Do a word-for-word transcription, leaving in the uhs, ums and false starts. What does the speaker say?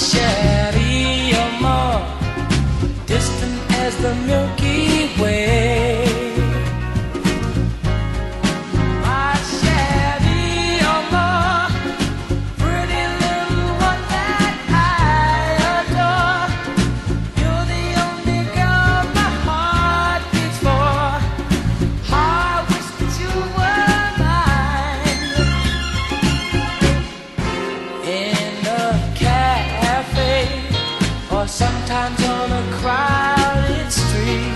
Sherry, you're more distant as the Milky Way. My Sherry, you're more pretty little one that I adore. You're the only girl my heart beats for. I wish that you were mine. In a cafe, or sometimes on a crowded street,